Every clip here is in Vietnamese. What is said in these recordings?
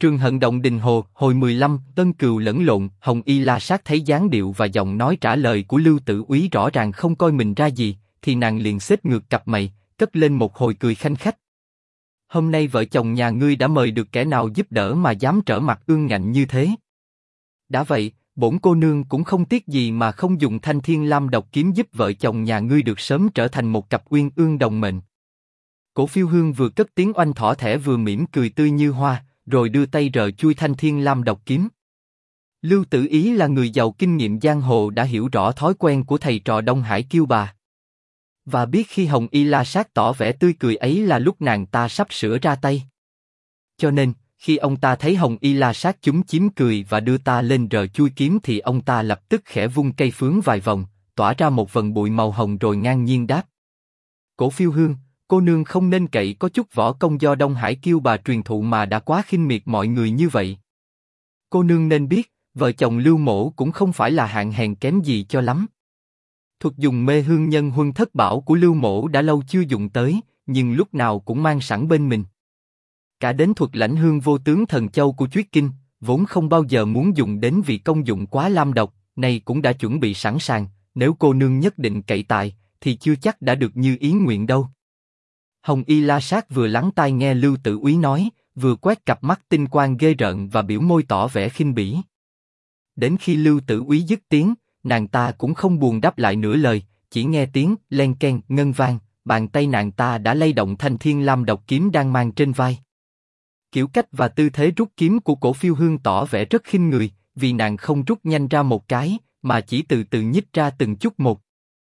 Trường Hận Động Đình Hồ, hồi 15, Tân Cừu lẫn lộn. Hồng Y La Sát thấy dáng điệu và giọng nói trả lời của Lưu Tử Úy rõ ràng không coi mình ra gì, thì nàng liền xếp ngược cặp mày, cất lên một hồi cười khanh khách. Hôm nay vợ chồng nhà ngươi đã mời được kẻ nào giúp đỡ mà dám trở mặt ương ngạnh như thế? Đã vậy, bổn cô nương cũng không tiếc gì mà không dùng Thanh Thiên Lam Độc Kiếm giúp vợ chồng nhà ngươi được sớm trở thành một cặp uyên ương đồng mệnh. Cổ Phiêu Hương vừa cất tiếng oanh thỏ thẻ vừa mỉm cười tươi như hoa, rồi đưa tay rờ chui Thanh Thiên Lam Độc Kiếm. Lưu Tử Ý là người giàu kinh nghiệm giang hồ đã hiểu rõ thói quen của thầy trò Đông Hải Kiêu Bà, và biết khi Hồng Y La Sát tỏ vẻ tươi cười ấy là lúc nàng ta sắp sửa ra tay. Cho nên, khi ông ta thấy Hồng Y La Sát chúm chím cười và đưa ta lên rờ chui kiếm thì ông ta lập tức khẽ vung cây phướng vài vòng, tỏa ra một vần bụi màu hồng rồi ngang nhiên đáp: Cổ Phiêu Hương, cô nương không nên cậy có chút võ công do Đông Hải Kiêu Bà truyền thụ mà đã quá khinh miệt mọi người như vậy. Cô nương nên biết, vợ chồng Lưu Mỗ cũng không phải là hạng hèn kém gì cho lắm. Thuật dùng mê hương nhân huân thất bảo của Lưu Mỗ đã lâu chưa dùng tới, nhưng lúc nào cũng mang sẵn bên mình. Cả đến thuật lãnh hương vô tướng thần châu của Chuyết Kinh, vốn không bao giờ muốn dùng đến vì công dụng quá lam độc, này cũng đã chuẩn bị sẵn sàng, nếu cô nương nhất định cậy tài, thì chưa chắc đã được như ý nguyện đâu. Hồng Y La Sát vừa lắng tai nghe Lưu Tử Úy nói, vừa quét cặp mắt tinh quang ghê rợn và biểu môi tỏ vẻ khinh bỉ. Đến khi Lưu Tử Úy dứt tiếng, nàng ta cũng không buồn đáp lại nửa lời, chỉ nghe tiếng len keng ngân vang, bàn tay nàng ta đã lay động Thanh Thiên Lam Độc Kiếm đang mang trên vai. Kiểu cách và tư thế rút kiếm của Cổ Phiêu Hương tỏ vẻ rất khinh người, vì nàng không rút nhanh ra một cái, mà chỉ từ từ nhích ra từng chút một.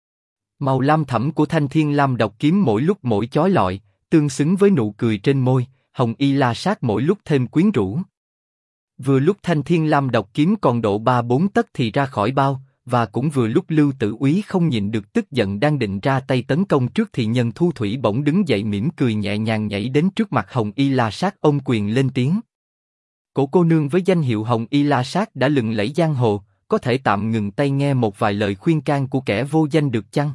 Màu lam thẫm của Thanh Thiên Lam Độc Kiếm mỗi lúc mỗi chói lọi, tương xứng với nụ cười trên môi, Hồng Y La Sát mỗi lúc thêm quyến rũ. Vừa lúc Thanh Thiên Lam Độc Kiếm còn độ 3-4 tấc thì ra khỏi bao, và cũng vừa lúc Lưu Tử Úy không nhịn được tức giận đang định ra tay tấn công trước thì Nhân Thu Thủy bỗng đứng dậy mỉm cười nhẹ nhàng nhảy đến trước mặt Hồng Y La Sát ôm quyền lên tiếng: Cổ cô nương với danh hiệu Hồng Y La Sát đã lừng lẫy giang hồ, có thể tạm ngừng tay nghe một vài lời khuyên can của kẻ vô danh được chăng?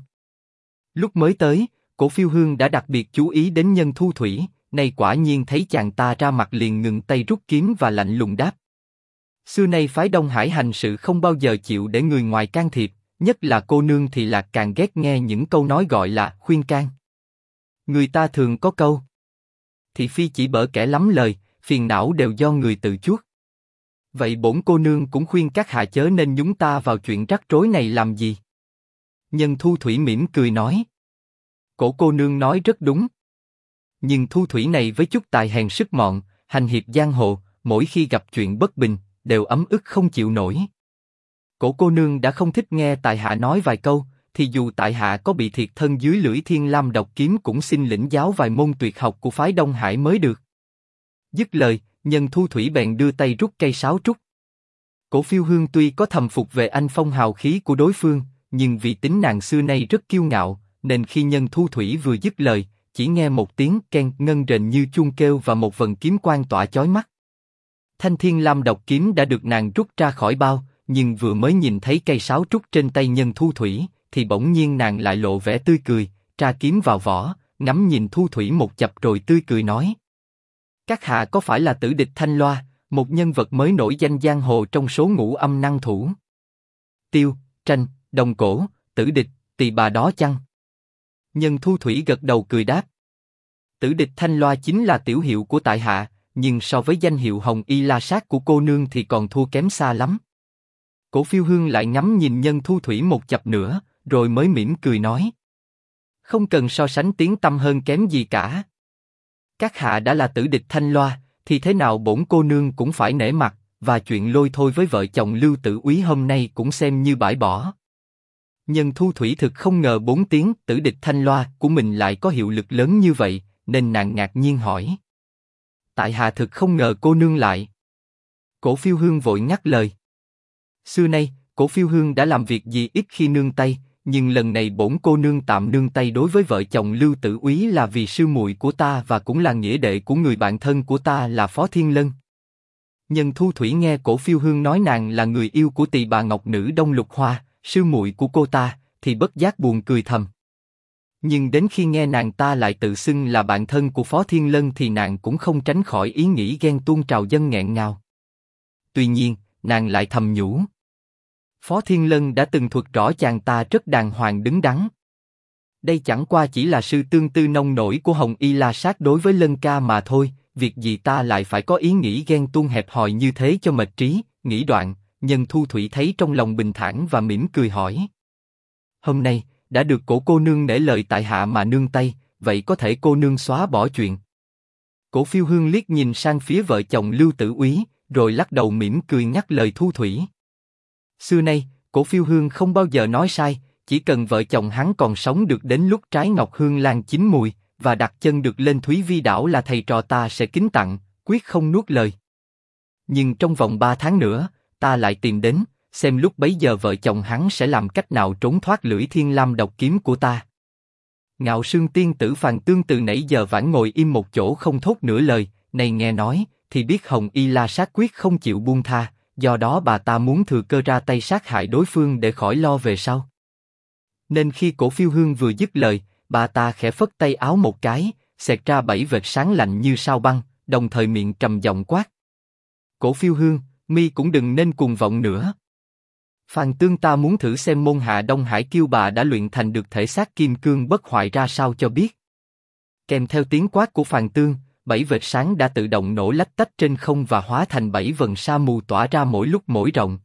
Lúc mới tới, Cổ Phiêu Hương đã đặc biệt chú ý đến Nhân Thu Thủy, nay quả nhiên thấy chàng ta ra mặt liền ngừng tay rút kiếm và lạnh lùng đáp: Xưa nay phái Đông Hải hành sự không bao giờ chịu để người ngoài can thiệp, nhất là cô nương thì là càng ghét nghe những câu nói gọi là khuyên can. Người ta thường có câu: thị phi chỉ bởi kẻ lắm lời, phiền não đều do người tự chuốc. Vậy bổn cô nương cũng khuyên các hạ chớ nên nhúng ta vào chuyện rắc rối này làm gì. Nhân Thu Thủy mỉm cười nói: Cổ cô nương nói rất đúng. Nhưng Thu Thủy này với chút tài hèn sức mọn, hành hiệp giang hồ, mỗi khi gặp chuyện bất bình, đều ấm ức không chịu nổi. Cổ cô nương đã không thích nghe tại hạ nói vài câu, thì dù tại hạ có bị thiệt thân dưới lưỡi Thiên Lam Độc Kiếm cũng xin lĩnh giáo vài môn tuyệt học của phái Đông Hải mới được. Dứt lời, Nhân Thu Thủy bèn đưa tay rút cây sáo trúc. Cổ Phiêu Hương tuy có thầm phục về anh phong hào khí của đối phương, nhưng vì tính nàng xưa nay rất kiêu ngạo, nên khi Nhân Thu Thủy vừa dứt lời, chỉ nghe một tiếng keng ngân rền như chuông kêu và một vần kiếm quang tỏa chói mắt. Thanh Thiên Lam Độc Kiếm đã được nàng rút ra khỏi bao, nhưng vừa mới nhìn thấy cây sáo trúc trên tay Nhân Thu Thủy, thì bỗng nhiên nàng lại lộ vẻ tươi cười, tra kiếm vào vỏ, ngắm nhìn Thu Thủy một chập rồi tươi cười nói: Các hạ có phải là Tử Địch Thanh Loa, một nhân vật mới nổi danh giang hồ trong số ngũ âm năng thủ? Tiêu, Tranh, Đồng Cổ, Tử Địch, Tỳ Bà đó chăng? Nhân Thu Thủy gật đầu cười đáp: Tử Địch Thanh Loa chính là tiểu hiệu của tại hạ, nhưng so với danh hiệu Hồng Y La Sát của cô nương thì còn thua kém xa lắm. Cổ Phiêu Hương lại ngắm nhìn Nhân Thu Thủy một chập nữa, rồi mới mỉm cười nói: Không cần so sánh tiếng tăm hơn kém gì cả. Các hạ đã là Tử Địch Thanh Loa, thì thế nào bổn cô nương cũng phải nể mặt, và chuyện lôi thôi với vợ chồng Lưu Tử Úy hôm nay cũng xem như bãi bỏ. Nhân Thu Thủy thực không ngờ 4 tiếng Tử Địch Thanh Loa của mình lại có hiệu lực lớn như vậy, nên nàng ngạc nhiên hỏi: Tại hạ thực không ngờ cô nương lại. Cổ Phiêu Hương vội ngắt lời. Xưa nay, Cổ Phiêu Hương đã làm việc gì ít khi nương tay, nhưng lần này bổn cô nương tạm nương tay đối với vợ chồng Lưu Tử Úy là vì sư muội của ta và cũng là nghĩa đệ của người bạn thân của ta là Phó Thiên Lân. Nhân Thu Thủy nghe Cổ Phiêu Hương nói nàng là người yêu của Tỳ Bà Ngọc Nữ Đông Lục Hoa, sư muội của cô ta, thì bất giác buồn cười thầm. Nhưng đến khi nghe nàng ta lại tự xưng là bạn thân của Phó Thiên Lân thì nàng cũng không tránh khỏi ý nghĩ ghen tuông trào dâng nghẹn ngào. Tuy nhiên, nàng lại thầm nhủ. Phó Thiên Lân đã từng thuật rõ chàng ta rất đàng hoàng đứng đắn. Đây chẳng qua chỉ là sự tương tư nông nổi của Hồng Y La Sát đối với Lân ca mà thôi, việc gì ta lại phải có ý nghĩ ghen tuông hẹp hòi như thế cho mệt trí. Nghĩ đoạn, Nhân Thu Thủy thấy trong lòng bình thản và mỉm cười hỏi. Hôm nay, đã được cổ cô nương nể lời tại hạ mà nương tay, vậy có thể cô nương xóa bỏ chuyện. Cổ Phiêu Hương liếc nhìn sang phía vợ chồng Lưu Tử Úy, rồi lắc đầu mỉm cười nhắc lời Thu Thủy. Xưa nay, Cổ Phiêu Hương không bao giờ nói sai, chỉ cần vợ chồng hắn còn sống được đến lúc trái ngọc hương lan chín mùi, và đặt chân được lên Thúy Vi đảo là thầy trò ta sẽ kính tặng, quyết không nuốt lời. Nhưng trong vòng 3 tháng nữa, ta lại tìm đến, xem lúc bấy giờ vợ chồng hắn sẽ làm cách nào trốn thoát lưỡi thiên lam độc kiếm của ta. Ngạo Sương tiên tử Phàn Tương từ nãy giờ vãn ngồi im một chỗ không thốt nửa lời, này nghe nói, thì biết Hồng Y La Sát quyết không chịu buông tha, do đó bà ta muốn thừa cơ ra tay sát hại đối phương để khỏi lo về sau. Nên khi Cổ Phiêu Hương vừa dứt lời, bà ta khẽ phất tay áo một cái, xẹt ra 7 vệt sáng lạnh như sao băng, đồng thời miệng trầm giọng quát. Cổ Phiêu Hương, mi cũng đừng nên cuồng vọng nữa. Phàn Tương ta muốn thử xem môn hạ Đông Hải Kiêu Bà đã luyện thành được thể xác kim cương bất hoại ra sao cho biết. Kèm theo tiếng quát của Phàn Tương, 7 vệt sáng đã tự động nổ lách tách trên không và hóa thành 7 vầng sa mù tỏa ra mỗi lúc mỗi rộng.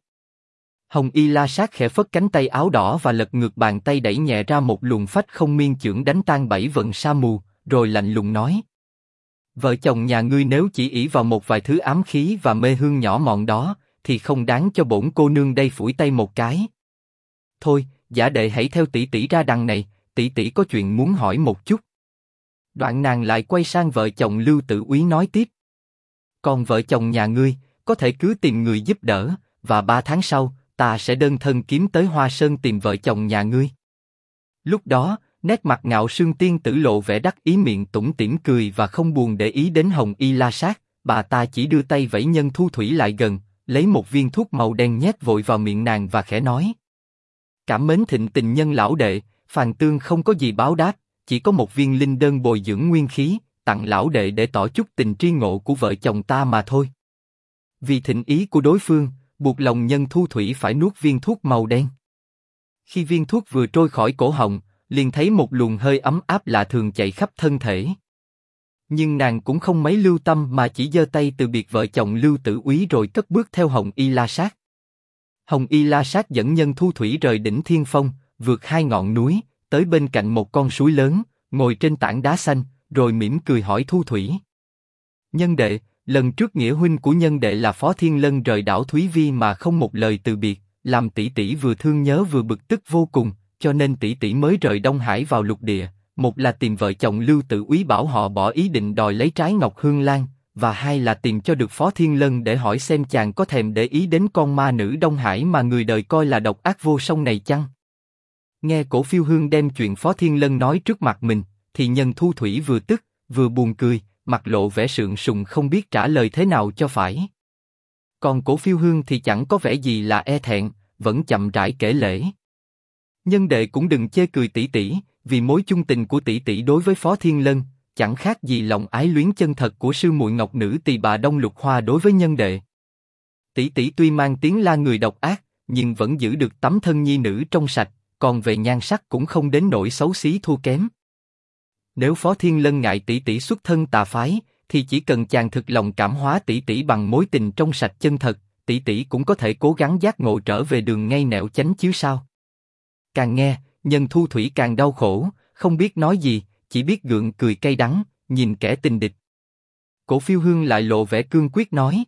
Hồng Y La Sát khẽ phất cánh tay áo đỏ và lật ngược bàn tay đẩy nhẹ ra một luồng phách không miên chưởng đánh tan 7 vầng sa mù, rồi lạnh lùng nói. Vợ chồng nhà ngươi nếu chỉ ỷ vào một vài thứ ám khí và mê hương nhỏ mọn đó, thì không đáng cho bổn cô nương đây phủi tay một cái. Thôi, giả đệ hãy theo tỷ tỷ ra đằng này, tỷ tỷ có chuyện muốn hỏi một chút. Đoạn nàng lại quay sang vợ chồng Lưu Tử Úy nói tiếp. Còn vợ chồng nhà ngươi, có thể cứ tìm người giúp đỡ, và 3 tháng sau, ta sẽ đơn thân kiếm tới Hoa Sơn tìm vợ chồng nhà ngươi. Lúc đó, nét mặt Ngạo Sương tiên tử lộ vẻ đắc ý, miệng tủm tỉm cười và không buồn để ý đến Hồng Y La Sát, bà ta chỉ đưa tay vẫy Nhân Thu Thủy lại gần, lấy một viên thuốc màu đen nhét vội vào miệng nàng và khẽ nói. Cảm mến thịnh tình Nhân lão đệ, Phàn Tương không có gì báo đáp, chỉ có một viên linh đơn bồi dưỡng nguyên khí, tặng lão đệ để tỏ chút tình tri ngộ của vợ chồng ta mà thôi. Vì thịnh ý của đối phương, buộc lòng Nhân Thu Thủy phải nuốt viên thuốc màu đen. Khi viên thuốc vừa trôi khỏi cổ họng, liền thấy một luồng hơi ấm áp lạ thường chạy khắp thân thể. Nhưng nàng cũng không mấy lưu tâm mà chỉ giơ tay từ biệt vợ chồng Lưu Tử Úy rồi cất bước theo Hồng Y La Sát. Hồng Y La Sát dẫn Nhân Thu Thủy rời đỉnh Thiên Phong, vượt 2 ngọn núi, tới bên cạnh một con suối lớn, ngồi trên tảng đá xanh, rồi mỉm cười hỏi Thu Thủy. Nhân đệ, lần trước nghĩa huynh của nhân đệ là Phó Thiên Lân rời đảo Thúy Vi mà không một lời từ biệt, làm tỷ tỷ vừa thương nhớ vừa bực tức vô cùng, cho nên tỷ tỷ mới rời Đông Hải vào lục địa. Một là tìm vợ chồng Lưu Tử Úy bảo họ bỏ ý định đòi lấy trái ngọc hương lan, và hai là tìm cho được Phó Thiên Lân để hỏi xem chàng có thèm để ý đến con ma nữ Đông Hải mà người đời coi là độc ác vô song này chăng? Nghe Cổ Phiêu Hương đem chuyện Phó Thiên Lân nói trước mặt mình, thì Nhân Thu Thủy vừa tức, vừa buồn cười, mặt lộ vẻ sượng sùng không biết trả lời thế nào cho phải. Còn Cổ Phiêu Hương thì chẳng có vẻ gì là e thẹn, vẫn chậm rãi kể lể. Nhân đệ cũng đừng chê cười tỷ tỷ, vì mối chung tình của tỷ tỷ đối với Phó Thiên Lân, chẳng khác gì lòng ái luyến chân thật của sư muội Ngọc Nữ Tỳ Bà Đông Lục Hoa đối với nhân đệ. Tỷ tỷ tuy mang tiếng là người độc ác, nhưng vẫn giữ được tấm thân nhi nữ trong sạch, còn về nhan sắc cũng không đến nỗi xấu xí thua kém. Nếu Phó Thiên Lân ngại tỷ tỷ xuất thân tà phái, thì chỉ cần chàng thực lòng cảm hóa tỷ tỷ bằng mối tình trong sạch chân thật, tỷ tỷ cũng có thể cố gắng giác ngộ trở về đường ngay nẻo chánh chứ sao? Càng nghe, Nhân Thu Thủy càng đau khổ, không biết nói gì, chỉ biết gượng cười cay đắng, nhìn kẻ tình địch. Cổ Phiêu Hương lại lộ vẻ cương quyết nói.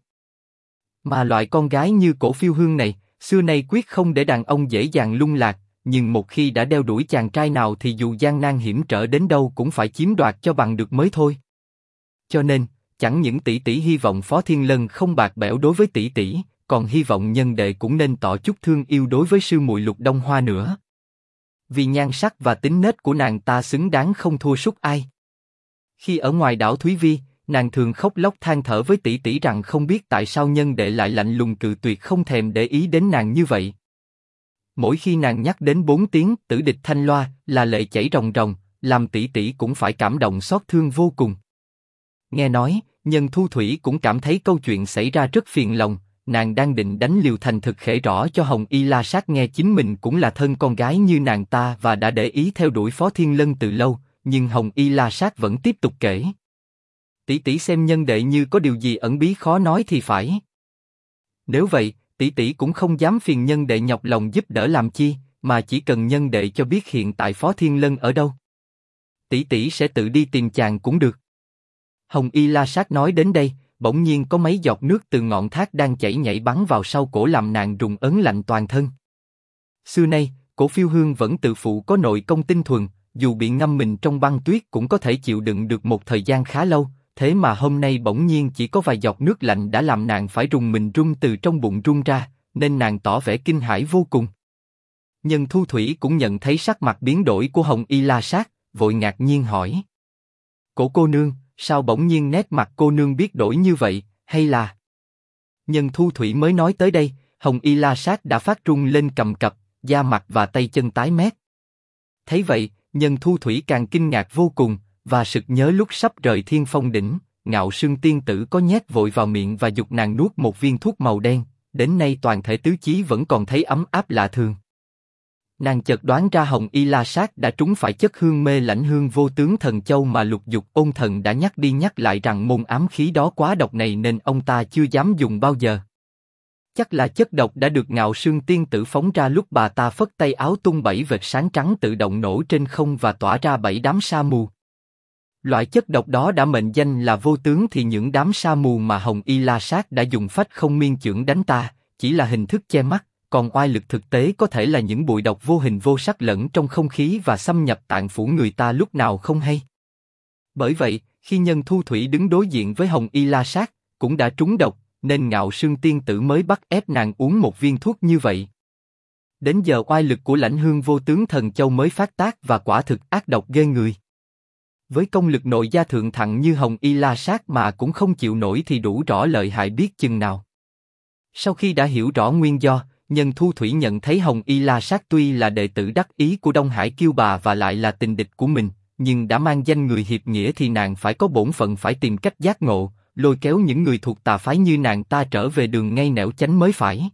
Mà loại con gái như Cổ Phiêu Hương này, xưa nay quyết không để đàn ông dễ dàng lung lạc, nhưng một khi đã đeo đuổi chàng trai nào thì dù gian nan hiểm trở đến đâu cũng phải chiếm đoạt cho bằng được mới thôi. Cho nên, chẳng những tỷ tỷ hy vọng Phó Thiên Lân không bạc bẽo đối với tỷ tỷ, còn hy vọng nhân đệ cũng nên tỏ chút thương yêu đối với sư muội Lục Đông Hoa nữa. Vì nhan sắc và tính nết của nàng ta xứng đáng không thua sút ai. Khi ở ngoài đảo Thúy Vi, nàng thường khóc lóc than thở với tỷ tỷ rằng không biết tại sao nhân đệ lại lạnh lùng cự tuyệt không thèm để ý đến nàng như vậy. Mỗi khi nàng nhắc đến 4 tiếng Tử Địch Thanh Loa là lệ chảy ròng ròng, làm tỷ tỷ cũng phải cảm động xót thương vô cùng. Nghe nói, Nhân Thu Thủy cũng cảm thấy câu chuyện xảy ra rất phiền lòng, nàng đang định đánh liều thành thực kể rõ cho Hồng Y La Sát nghe chính mình cũng là thân con gái như nàng ta và đã để ý theo đuổi Phó Thiên Lân từ lâu, nhưng Hồng Y La Sát vẫn tiếp tục kể. Tỷ tỷ xem Nhân đệ như có điều gì ẩn bí khó nói thì phải. Nếu vậy, tỷ tỷ cũng không dám phiền Nhân đệ nhọc lòng giúp đỡ làm chi, mà chỉ cần Nhân đệ cho biết hiện tại Phó Thiên Lân ở đâu. Tỷ tỷ sẽ tự đi tìm chàng cũng được. Hồng Y La Sát nói đến đây, bỗng nhiên có mấy giọt nước từ ngọn thác đang chảy nhảy bắn vào sau cổ làm nàng rùng ấn lạnh toàn thân. Xưa nay, Cổ Phiêu Hương vẫn tự phụ có nội công tinh thuần, dù bị ngâm mình trong băng tuyết cũng có thể chịu đựng được một thời gian khá lâu, thế mà hôm nay bỗng nhiên chỉ có vài giọt nước lạnh đã làm nàng phải rùng mình run từ trong bụng run ra, nên nàng tỏ vẻ kinh hãi vô cùng. Nhân Thu Thủy cũng nhận thấy sắc mặt biến đổi của Hồng Y La Sát, vội ngạc nhiên hỏi: Cổ cô nương, sao bỗng nhiên nét mặt cô nương biết đổi như vậy, hay là... Nhân Thu Thủy mới nói tới đây, Hồng Y La Sát đã phát run lên cầm cập, da mặt và tay chân tái mét. Thấy vậy, Nhân Thu Thủy càng kinh ngạc vô cùng, và sực nhớ lúc sắp rời Thiên Phong đỉnh, Ngạo Sương tiên tử có nhét vội vào miệng và giục nàng nuốt một viên thuốc màu đen, đến nay toàn thể tứ chí vẫn còn thấy ấm áp lạ thường. Nàng chợt đoán ra Hồng Y La Sát đã trúng phải chất hương mê lãnh hương vô tướng thần châu mà Lục Dục Ôn Thần đã nhắc đi nhắc lại rằng môn ám khí đó quá độc này nên ông ta chưa dám dùng bao giờ. Chắc là chất độc đã được Ngạo Sương tiên tử phóng ra lúc bà ta phất tay áo tung 7 vệt sáng trắng tự động nổ trên không và tỏa ra 7 đám sa mù. Loại chất độc đó đã mệnh danh là vô tướng thì những đám sa mù mà Hồng Y La Sát đã dùng phách không miên chưởng đánh ta, chỉ là hình thức che mắt, còn oai lực thực tế có thể là những bụi độc vô hình vô sắc lẫn trong không khí và xâm nhập tạng phủ người ta lúc nào không hay. Bởi vậy, khi Nhân Thu Thủy đứng đối diện với Hồng Y La Sát, cũng đã trúng độc, nên Ngạo Sương tiên tử mới bắt ép nàng uống một viên thuốc như vậy. Đến giờ oai lực của lãnh hương vô tướng thần châu mới phát tác và quả thực ác độc ghê người. Với công lực nội gia thượng thặng như Hồng Y La Sát mà cũng không chịu nổi thì đủ rõ lợi hại biết chừng nào. Sau khi đã hiểu rõ nguyên do, Nhân Thu Thủy nhận thấy Hồng Y La Sát tuy là đệ tử đắc ý của Đông Hải Kiêu Bà và lại là tình địch của mình, nhưng đã mang danh người hiệp nghĩa thì nàng phải có bổn phận phải tìm cách giác ngộ, lôi kéo những người thuộc tà phái như nàng ta trở về đường ngay nẻo chánh mới phải.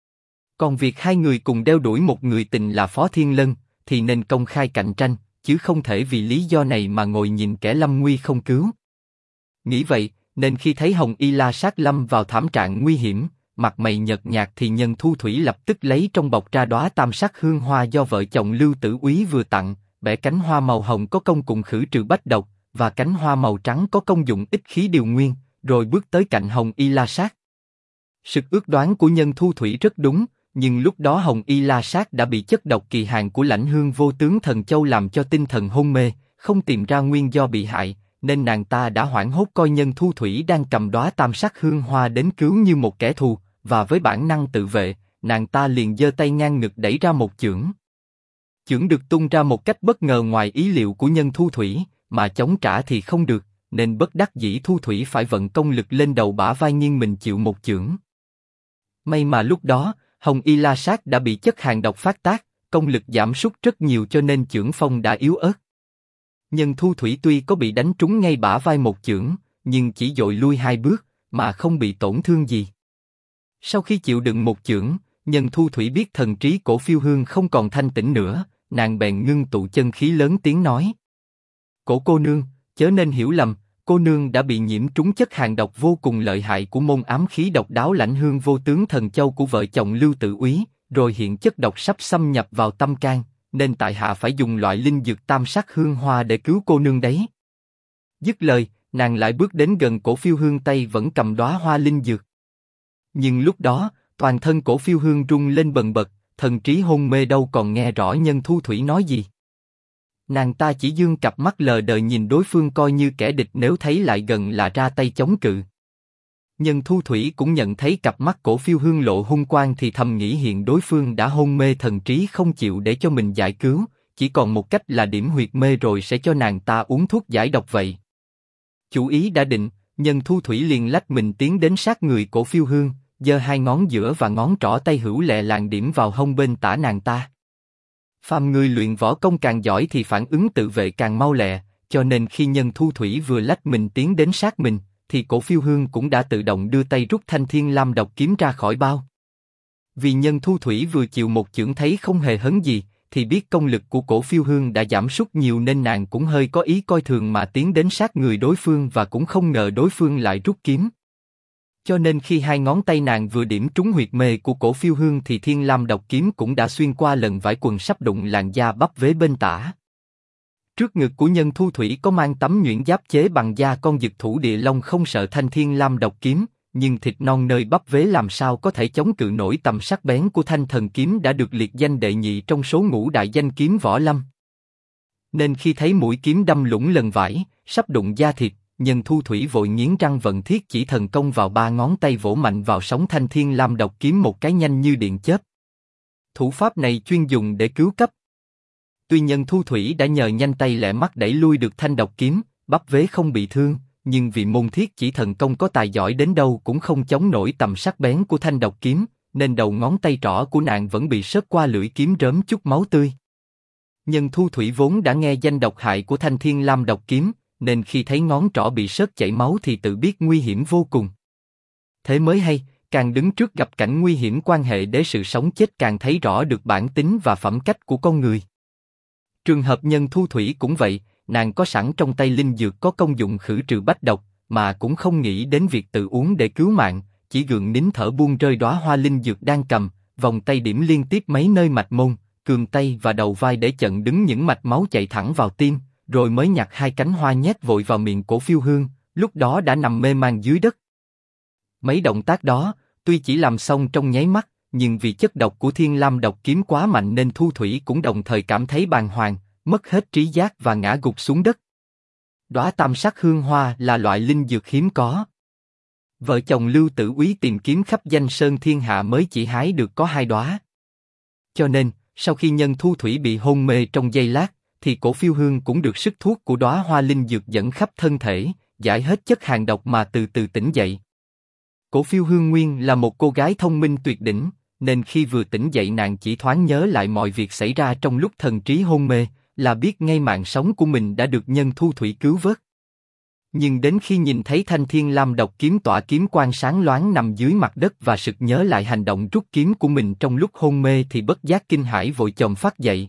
Còn việc hai người cùng đeo đuổi một người tình là Phó Thiên Lân, thì nên công khai cạnh tranh, chứ không thể vì lý do này mà ngồi nhìn kẻ lâm nguy không cứu. Nghĩ vậy, nên khi thấy Hồng Y La Sát lâm vào thảm trạng nguy hiểm, mặt mày nhợt nhạt thì Nhân Thu Thủy lập tức lấy trong bọc ra đóa tam sắc hương hoa do vợ chồng Lưu Tử Úy vừa tặng, bẻ cánh hoa màu hồng có công cùng khử trừ bách độc, và cánh hoa màu trắng có công dụng ích khí điều nguyên, rồi bước tới cạnh Hồng Y La Sát. Sự ước đoán của Nhân Thu Thủy rất đúng, nhưng lúc đó Hồng Y La Sát đã bị chất độc kỳ hạn của lãnh hương vô tướng thần châu làm cho tinh thần hôn mê, không tìm ra nguyên do bị hại, nên nàng ta đã hoảng hốt coi Nhân Thu Thủy đang cầm đóa tam sắc hương hoa đến cứu như một kẻ thù, và với bản năng tự vệ, nàng ta liền giơ tay ngang ngực đẩy ra một chưởng. Chưởng được tung ra một cách bất ngờ ngoài ý liệu của Nhân Thu Thủy, mà chống trả thì không được, nên bất đắc dĩ Thu Thủy phải vận công lực lên đầu bả vai nghiêng mình chịu một chưởng. May mà lúc đó, Hồng Y La Sát đã bị chất hàn độc phát tác, công lực giảm sút rất nhiều cho nên chưởng phong đã yếu ớt. Nhân Thu Thủy tuy có bị đánh trúng ngay bả vai một chưởng, nhưng chỉ dội lui 2 bước, mà không bị tổn thương gì. Sau khi chịu đựng một chưởng, Nhân Thu Thủy biết thần trí Cổ Phiêu Hương không còn thanh tĩnh nữa, nàng bèn ngưng tụ chân khí lớn tiếng nói: Cổ cô nương, chớ nên hiểu lầm, cô nương đã bị nhiễm trúng chất hàn độc vô cùng lợi hại của môn ám khí độc đáo lãnh hương vô tướng thần châu của vợ chồng Lưu Tử Úy, rồi hiện chất độc sắp xâm nhập vào tâm can, nên tại hạ phải dùng loại linh dược tam sắc hương hoa để cứu cô nương đấy. Dứt lời, nàng lại bước đến gần Cổ Phiêu Hương, tay vẫn cầm đóa hoa linh dược. Nhưng lúc đó, toàn thân Cổ Phiêu Hương rung lên bần bật, thần trí hôn mê đâu còn nghe rõ Nhân Thu Thủy nói gì. Nàng ta chỉ dương cặp mắt lờ đờ nhìn đối phương coi như kẻ địch, nếu thấy lại gần là ra tay chống cự. Nhân Thu Thủy cũng nhận thấy cặp mắt Cổ Phiêu Hương lộ hung quang thì thầm nghĩ hiện đối phương đã hôn mê thần trí không chịu để cho mình giải cứu, chỉ còn một cách là điểm huyệt mê rồi sẽ cho nàng ta uống thuốc giải độc vậy. Chủ ý đã định, Nhân Thu Thủy liền lách mình tiến đến sát người Cổ Phiêu Hương, giơ 2 ngón giữa và ngón trỏ tay hữu lẹ làng điểm vào hông bên tả nàng ta. Phàm người luyện võ công càng giỏi thì phản ứng tự vệ càng mau lẹ, cho nên khi Nhân Thu Thủy vừa lách mình tiến đến sát mình, thì Cổ Phiêu Hương cũng đã tự động đưa tay rút thanh Thiên Lam độc kiếm ra khỏi bao. Vì Nhân Thu Thủy vừa chịu một chưởng thấy không hề hấn gì, thì biết công lực của Cổ Phiêu Hương đã giảm sút nhiều nên nàng cũng hơi có ý coi thường mà tiến đến sát người đối phương và cũng không ngờ đối phương lại rút kiếm. Cho nên khi hai ngón tay nàng vừa điểm trúng huyệt mê của Cổ Phiêu Hương thì Thiên Lam độc kiếm cũng đã xuyên qua lần vải quần sắp đụng làn da bắp vế bên tả. Trước ngực của Nhân Thu Thủy có mang tấm nhuyễn giáp chế bằng da con dực thủ địa long không sợ thanh Thiên Lam độc kiếm, nhưng thịt non nơi bắp vế làm sao có thể chống cự nổi tầm sắc bén của thanh thần kiếm đã được liệt danh đệ nhị trong số ngũ đại danh kiếm võ lâm. Nên khi thấy mũi kiếm đâm lũng lần vải, sắp đụng da thịt, Nhân Thu Thủy vội nghiến răng vận thiết chỉ thần công vào ba ngón tay vỗ mạnh vào sóng thanh Thiên Lam độc kiếm một cái nhanh như điện chớp. Thủ pháp này chuyên dùng để cứu cấp. Tuy Nhân Thu Thủy đã nhờ nhanh tay lẹ mắt đẩy lui được thanh độc kiếm, bắp vế không bị thương, nhưng vì môn thiết chỉ thần công có tài giỏi đến đâu cũng không chống nổi tầm sắc bén của thanh độc kiếm, nên đầu ngón tay trỏ của nàng vẫn bị sớt qua lưỡi kiếm rớm chút máu tươi. Nhân Thu Thủy vốn đã nghe danh độc hại của thanh Thiên Lam độc kiếm, nên khi thấy ngón trỏ bị sớt chảy máu thì tự biết nguy hiểm vô cùng. Thế mới hay, càng đứng trước gặp cảnh nguy hiểm quan hệ đến sự sống chết càng thấy rõ được bản tính và phẩm cách của con người. Trường hợp Nhân Thu Thủy cũng vậy, nàng có sẵn trong tay linh dược có công dụng khử trừ bách độc, mà cũng không nghĩ đến việc tự uống để cứu mạng, chỉ gượng nín thở buông rơi đóa hoa linh dược đang cầm, vòng tay điểm liên tiếp mấy nơi mạch môn, cườm tay và đầu vai để chặn đứng những mạch máu chạy thẳng vào tim, rồi mới nhặt hai cánh hoa nhét vội vào miệng Cổ Phiêu Hương, lúc đó đã nằm mê man dưới đất. Mấy động tác đó, tuy chỉ làm xong trong nháy mắt, nhưng vì chất độc của Thiên Lam độc kiếm quá mạnh nên Thu Thủy cũng đồng thời cảm thấy bàng hoàng, mất hết trí giác và ngã gục xuống đất. Đóa tam sắc hương hoa là loại linh dược hiếm có. Vợ chồng Lưu Tử Úy tìm kiếm khắp danh sơn thiên hạ mới chỉ hái được có 2 đóa. Cho nên, sau khi Nhân Thu Thủy bị hôn mê trong giây lát, thì Cổ Phiêu Hương cũng được sức thuốc của đóa hoa linh dược dẫn khắp thân thể, giải hết chất hàn độc mà từ từ tỉnh dậy. Cổ Phiêu Hương nguyên là một cô gái thông minh tuyệt đỉnh, nên khi vừa tỉnh dậy nàng chỉ thoáng nhớ lại mọi việc xảy ra trong lúc thần trí hôn mê, là biết ngay mạng sống của mình đã được Nhân Thu Thủy cứu vớt. Nhưng đến khi nhìn thấy thanh Thiên Lam độc kiếm tỏa kiếm quang sáng loáng nằm dưới mặt đất và sực nhớ lại hành động rút kiếm của mình trong lúc hôn mê thì bất giác kinh hãi vội chồm phát dậy.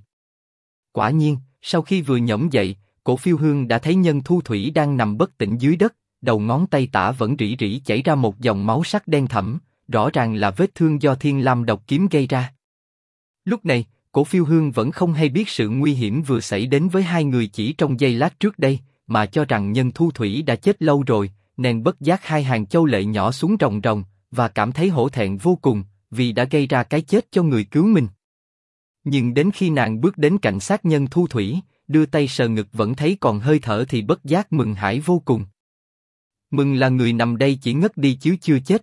Quả nhiên, sau khi vừa nhổm dậy, Cổ Phiêu Hương đã thấy Nhân Thu Thủy đang nằm bất tỉnh dưới đất, đầu ngón tay tả vẫn rỉ rỉ chảy ra một dòng máu sắc đen thẫm, rõ ràng là vết thương do Thiên Lam độc kiếm gây ra. Lúc này, Cổ Phiêu Hương vẫn không hay biết sự nguy hiểm vừa xảy đến với hai người chỉ trong giây lát trước đây, mà cho rằng Nhân Thu Thủy đã chết lâu rồi, nên bất giác hai hàng châu lệ nhỏ xuống ròng ròng, và cảm thấy hổ thẹn vô cùng, vì đã gây ra cái chết cho người cứu mình. Nhưng đến khi nàng bước đến cạnh xác Nhân Thu Thủy, đưa tay sờ ngực vẫn thấy còn hơi thở thì bất giác mừng hãi vô cùng. Mừng là người nằm đây chỉ ngất đi chứ chưa chết.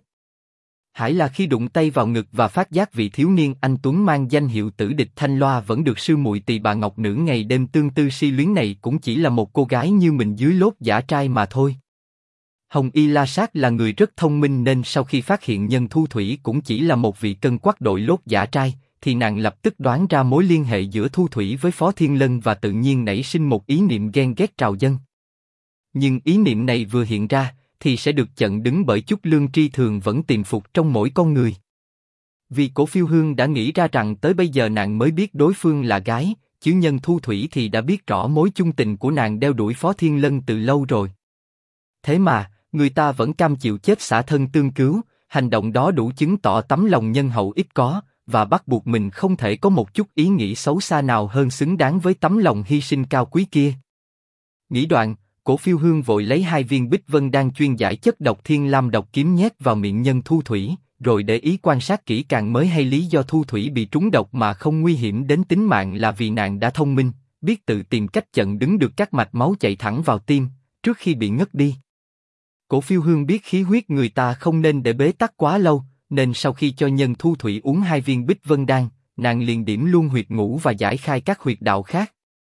Hãi là khi đụng tay vào ngực và phát giác vị thiếu niên anh tuấn mang danh hiệu Tử Địch Thanh Loa vẫn được sư muội Tỳ Bà Ngọc Nữ ngày đêm tương tư si luyến này cũng chỉ là một cô gái như mình dưới lốt giả trai mà thôi. Hồng Y La Sát là người rất thông minh nên sau khi phát hiện Nhân Thu Thủy cũng chỉ là một vị cân quắc đội lốt giả trai, thì nàng lập tức đoán ra mối liên hệ giữa Thu Thủy với Phó Thiên Lân và tự nhiên nảy sinh một ý niệm ghen ghét trào dâng. Nhưng ý niệm này vừa hiện ra, thì sẽ được chặn đứng bởi chút lương tri thường vẫn tiềm phục trong mỗi con người. Vì Cổ Phiêu Hương đã nghĩ ra rằng tới bây giờ nàng mới biết đối phương là gái, chứ Nhân Thu Thủy thì đã biết rõ mối chung tình của nàng đeo đuổi Phó Thiên Lân từ lâu rồi. Thế mà, người ta vẫn cam chịu chết xả thân tương cứu, hành động đó đủ chứng tỏ tấm lòng nhân hậu ít có, và bắt buộc mình không thể có một chút ý nghĩ xấu xa nào hơn xứng đáng với tấm lòng hy sinh cao quý kia. Nghĩ đoạn, Cổ Phiêu Hương vội lấy 2 viên Bích Vân Đan chuyên giải chất độc Thiên Lam độc kiếm nhét vào miệng Nhân Thu Thủy, rồi để ý quan sát kỹ càng mới hay lý do Thu Thủy bị trúng độc mà không nguy hiểm đến tính mạng là vì nàng đã thông minh, biết tự tìm cách chặn đứng được các mạch máu chạy thẳng vào tim, trước khi bị ngất đi. Cổ Phiêu Hương biết khí huyết người ta không nên để bế tắc quá lâu, nên sau khi cho Nhân Thu Thủy uống 2 viên Bích Vân Đan, nàng liền điểm luôn huyệt ngũ và giải khai các huyệt đạo khác.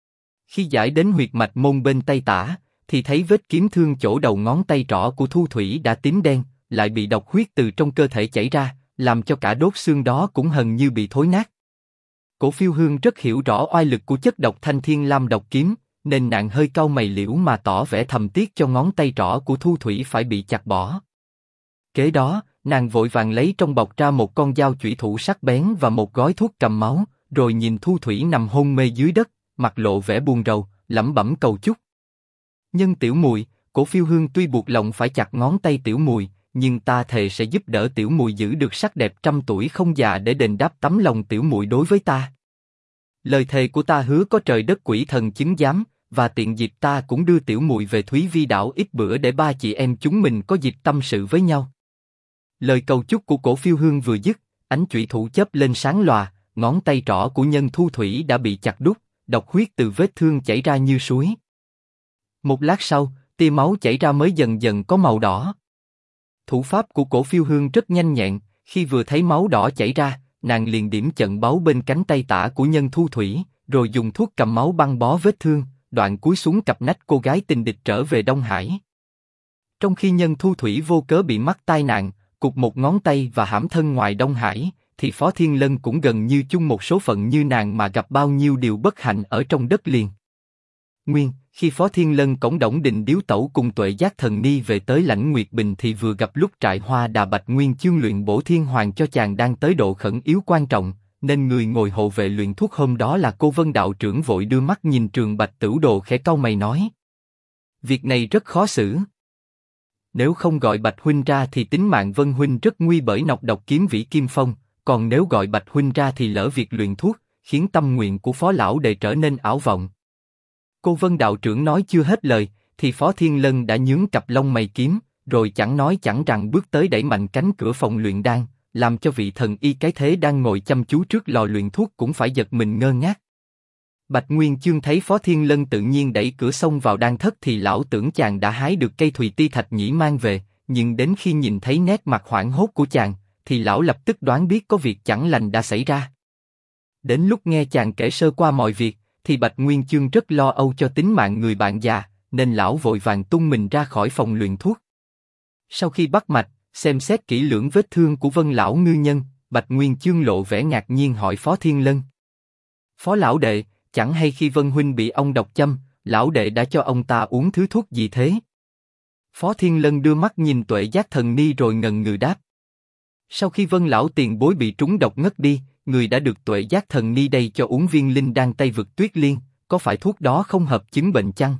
Khi giải đến huyệt mạch môn bên tay tả, thì thấy vết kiếm thương chỗ đầu ngón tay trỏ của Thu Thủy đã tím đen, lại bị độc huyết từ trong cơ thể chảy ra, làm cho cả đốt xương đó cũng hần như bị thối nát. Cổ Phiêu Hương rất hiểu rõ oai lực của chất độc Thanh Thiên Lam độc kiếm, nên nàng hơi cau mày liễu mà tỏ vẻ thầm tiếc cho ngón tay trỏ của Thu Thủy phải bị chặt bỏ. Kế đó, nàng vội vàng lấy trong bọc ra một con dao chủy thủ sắc bén và một gói thuốc cầm máu, rồi nhìn Thu Thủy nằm hôn mê dưới đất, mặt lộ vẻ buồn rầu, lẩm bẩm cầu chúc. Nhân Tiểu Mùi, Cổ Phiêu Hương tuy buộc lòng phải chặt ngón tay Tiểu Mùi, nhưng ta thề sẽ giúp đỡ Tiểu Mùi giữ được sắc đẹp 100 tuổi không già để đền đáp tấm lòng Tiểu Mùi đối với ta. Lời thề của ta hứa có trời đất quỷ thần chứng giám, và tiện dịp ta cũng đưa Tiểu Mùi về Thúy Vi đảo ít bữa để ba chị em chúng mình có dịp tâm sự với nhau. Lời cầu chúc của Cổ Phiêu Hương vừa dứt, ánh chủy thủ chớp lên sáng lòa, ngón tay trỏ của Nhân Thu Thủy đã bị chặt đứt, độc huyết từ vết thương chảy ra như suối. Một lát sau, tia máu chảy ra mới dần dần có màu đỏ. Thủ pháp của Cổ Phiêu Hương rất nhanh nhẹn, khi vừa thấy máu đỏ chảy ra, nàng liền điểm trận báu bên cánh tay tả của Nhân Thu Thủy, rồi dùng thuốc cầm máu băng bó vết thương, đoạn cúi xuống cặp nách cô gái tình địch trở về Đông Hải. Trong khi Nhân Thu Thủy vô cớ bị mắc tai nạn, cụt một ngón tay và hãm thân ngoài Đông Hải, thì Phó Thiên Lân cũng gần như chung một số phận như nàng mà gặp bao nhiêu điều bất hạnh ở trong đất liền. Nguyên, khi Phó Thiên Lân cõng Đổng Định Điếu Tẩu cùng Tuệ Giác Thần Ni về tới lãnh Nguyệt Bình thì vừa gặp lúc trại Hoa Đà Bạch Nguyên chương luyện bổ thiên hoàng cho chàng đang tới độ khẩn yếu quan trọng, nên người ngồi hộ vệ luyện thuốc hôm đó là cô Vân đạo trưởng vội đưa mắt nhìn Trường Bạch Tửu Đồ khẽ cau mày nói: việc này rất khó xử. Nếu không gọi Bạch huynh ra thì tính mạng Vân huynh rất nguy bởi nọc độc kiếm Vĩ Kim Phong, còn nếu gọi Bạch huynh ra thì lỡ việc luyện thuốc, khiến tâm nguyện của Phó lão đệ trở nên ảo vọng. Cô Vân đạo trưởng nói chưa hết lời, thì Phó Thiên Lân đã nhướng cặp lông mày kiếm, rồi chẳng nói chẳng rằng bước tới đẩy mạnh cánh cửa phòng luyện đan, làm cho vị thần y cái thế đang ngồi chăm chú trước lò luyện thuốc cũng phải giật mình ngơ ngác. Bạch Nguyên Chương thấy Phó Thiên Lân tự nhiên đẩy cửa xông vào đan thất thì lão tưởng chàng đã hái được cây Thùy Ti Thạch Nhĩ mang về, nhưng đến khi nhìn thấy nét mặt hoảng hốt của chàng, thì lão lập tức đoán biết có việc chẳng lành đã xảy ra. Đến lúc nghe chàng kể sơ qua mọi việc, thì Bạch Nguyên Chương rất lo âu cho tính mạng người bạn già, nên lão vội vàng tung mình ra khỏi phòng luyện thuốc. Sau khi bắt mạch, xem xét kỹ lưỡng vết thương của Vân lão ngư nhân, Bạch Nguyên Chương lộ vẻ ngạc nhiên hỏi Phó Thiên Lân: Phó lão đệ, chẳng hay khi Vân huynh bị ong độc châm, lão đệ đã cho ông ta uống thứ thuốc gì thế? Phó Thiên Lân đưa mắt nhìn Tuệ Giác Thần Ni rồi ngần ngừ đáp: sau khi Vân lão tiền bối bị trúng độc ngất đi, người đã được Tuệ Giác Thần Ni đây cho uống viên linh đan Tây Vực Tuyết Liên, có phải thuốc đó không hợp chứng bệnh chăng?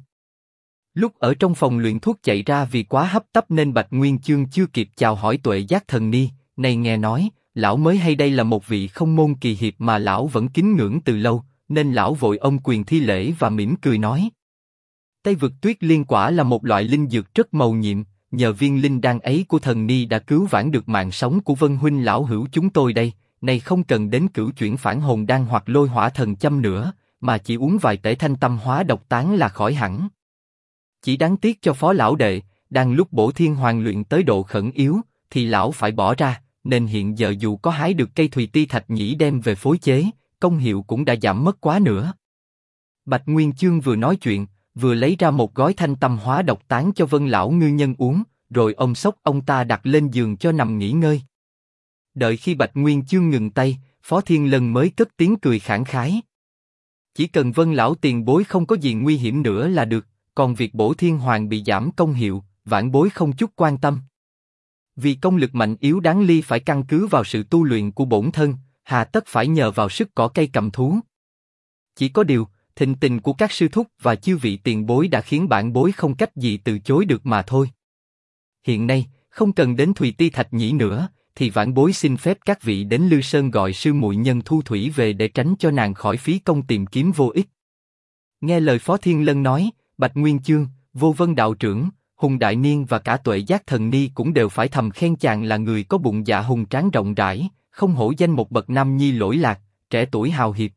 Lúc ở trong phòng luyện thuốc chạy ra vì quá hấp tấp nên Bạch Nguyên Chương chưa kịp chào hỏi Tuệ Giác Thần Ni, này nghe nói, lão mới hay đây là một vị không môn kỳ hiệp mà lão vẫn kính ngưỡng từ lâu, nên lão vội ôm quyền thi lễ và mỉm cười nói: Tây Vực Tuyết Liên quả là một loại linh dược rất mầu nhiệm, nhờ viên linh đan ấy của Thần Ni đã cứu vãn được mạng sống của Vân huynh lão hữu chúng tôi đây, này không cần đến cửu chuyển phản hồn đan hoặc lôi hỏa thần châm nữa, mà chỉ uống vài tể thanh tâm hóa độc tán là khỏi hẳn. Chỉ đáng tiếc cho Phó lão đệ, đang lúc bổ thiên hoàng luyện tới độ khẩn yếu, thì lão phải bỏ ra, nên hiện giờ dù có hái được cây Thùy Ti Thạch Nhĩ đem về phối chế, công hiệu cũng đã giảm mất quá nữa. Bạch Nguyên Chương vừa nói chuyện, vừa lấy ra một gói thanh tâm hóa độc tán cho Vân lão ngư nhân uống, rồi ôm xốc ông ta đặt lên giường cho nằm nghỉ ngơi. Đợi khi Bạch Nguyên Chương ngừng tay, Phó Thiên Lân mới cất tiếng cười khẳng khái: chỉ cần Vân lão tiền bối không có gì nguy hiểm nữa là được, còn việc bổ thiên hoàng bị giảm công hiệu, vãn bối không chút quan tâm. Vì công lực mạnh yếu đáng ly phải căn cứ vào sự tu luyện của bổn thân, hà tất phải nhờ vào sức cỏ cây cầm thú. Chỉ có điều, thịnh tình của các sư thúc và chư vị tiền bối đã khiến bản bối không cách gì từ chối được mà thôi. Hiện nay, không cần đến Thùy Ti Thạch Nhĩ nữa, thì vãn bối xin phép các vị đến Lư Sơn gọi sư muội Nhân Thu Thủy về để tránh cho nàng khỏi phí công tìm kiếm vô ích. Nghe lời Phó Thiên Lân nói, Bạch Nguyên Chương, Vô Vân đạo trưởng, Hùng Đại Niên và cả Tuệ Giác Thần Ni cũng đều phải thầm khen chàng là người có bụng dạ hùng tráng rộng rãi, không hổ danh một bậc nam nhi lỗi lạc, trẻ tuổi hào hiệp.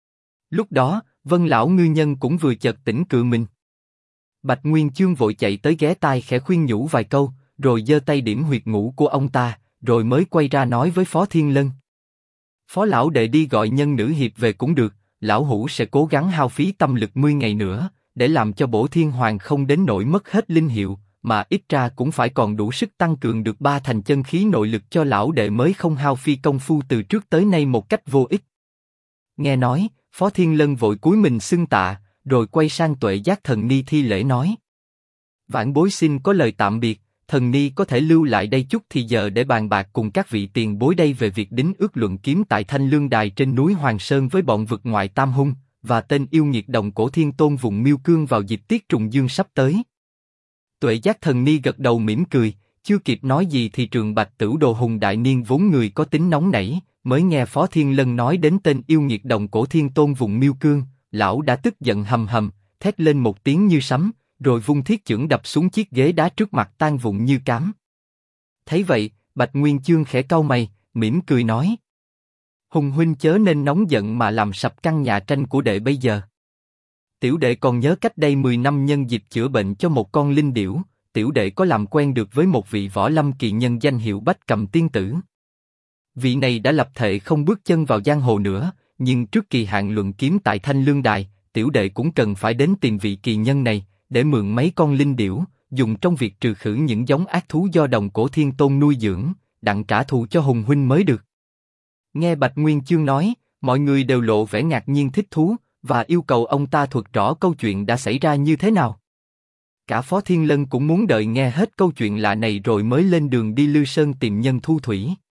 Lúc đó, Vân lão ngư nhân cũng vừa chợt tỉnh cự mình. Bạch Nguyên Chương vội chạy tới ghé tai khẽ khuyên nhủ vài câu, rồi giơ tay điểm huyệt ngũ của ông ta, rồi mới quay ra nói với Phó Thiên Lân: Phó lão đệ đi gọi Nhân nữ hiệp về cũng được, lão hữu sẽ cố gắng hao phí tâm lực 10 ngày nữa, để làm cho bổ thiên hoàng không đến nỗi mất hết linh hiệu, mà ít ra cũng phải còn đủ sức tăng cường được 3 thành chân khí nội lực cho lão đệ mới không hao phí công phu từ trước tới nay một cách vô ích. Nghe nói, Phó Thiên Lân vội cúi mình xưng tạ, rồi quay sang Tuệ Giác Thần Ni thi lễ nói: Vãn bối xin có lời tạm biệt, Thần Ni có thể lưu lại đây chút thì giờ để bàn bạc cùng các vị tiền bối đây về việc đính ước luận kiếm tại Thanh Lương Đài trên núi Hoàng Sơn với bọn vực ngoại Tam Hung, và tên yêu nghiệt Đồng Cổ Thiên Tôn vùng Miêu Cương vào dịp tiết trùng dương sắp tới. Tuệ Giác Thần Ni gật đầu mỉm cười, chưa kịp nói gì thì Trường Bạch Tửu Đồ Hùng Đại Niên vốn người có tính nóng nảy, mới nghe Phó Thiên Lân nói đến tên yêu nghiệt Đồng Cổ Thiên Tôn vùng Miêu Cương, lão đã tức giận hầm hầm, thét lên một tiếng như sấm, rồi vung thiết chưởng đập xuống chiếc ghế đá trước mặt tan vụn như cám. Thấy vậy, Bạch Nguyên Chương khẽ cau mày, mỉm cười nói: Hùng huynh chớ nên nóng giận mà làm sập căn nhà tranh của đệ bây giờ. Tiểu đệ còn nhớ cách đây 10 năm nhân dịp chữa bệnh cho một con linh điểu, tiểu đệ có làm quen được với một vị võ lâm kỳ nhân danh hiệu Bách Cầm Tiên Tử. Vị này đã lập thệ không bước chân vào giang hồ nữa, nhưng trước kỳ hạn luận kiếm tại Thanh Lương Đài, tiểu đệ cũng cần phải đến tìm vị kỳ nhân này, để mượn mấy con linh điểu, dùng trong việc trừ khử những giống ác thú do Đồng Cổ Thiên Tôn nuôi dưỡng, đặng trả thù cho Hùng huynh mới được. Nghe Bạch Nguyên Chương nói, mọi người đều lộ vẻ ngạc nhiên thích thú, và yêu cầu ông ta thuật rõ câu chuyện đã xảy ra như thế nào. Cả Phó Thiên Lân cũng muốn đợi nghe hết câu chuyện lạ này rồi mới lên đường đi Lư Sơn tìm nhân thu thủy.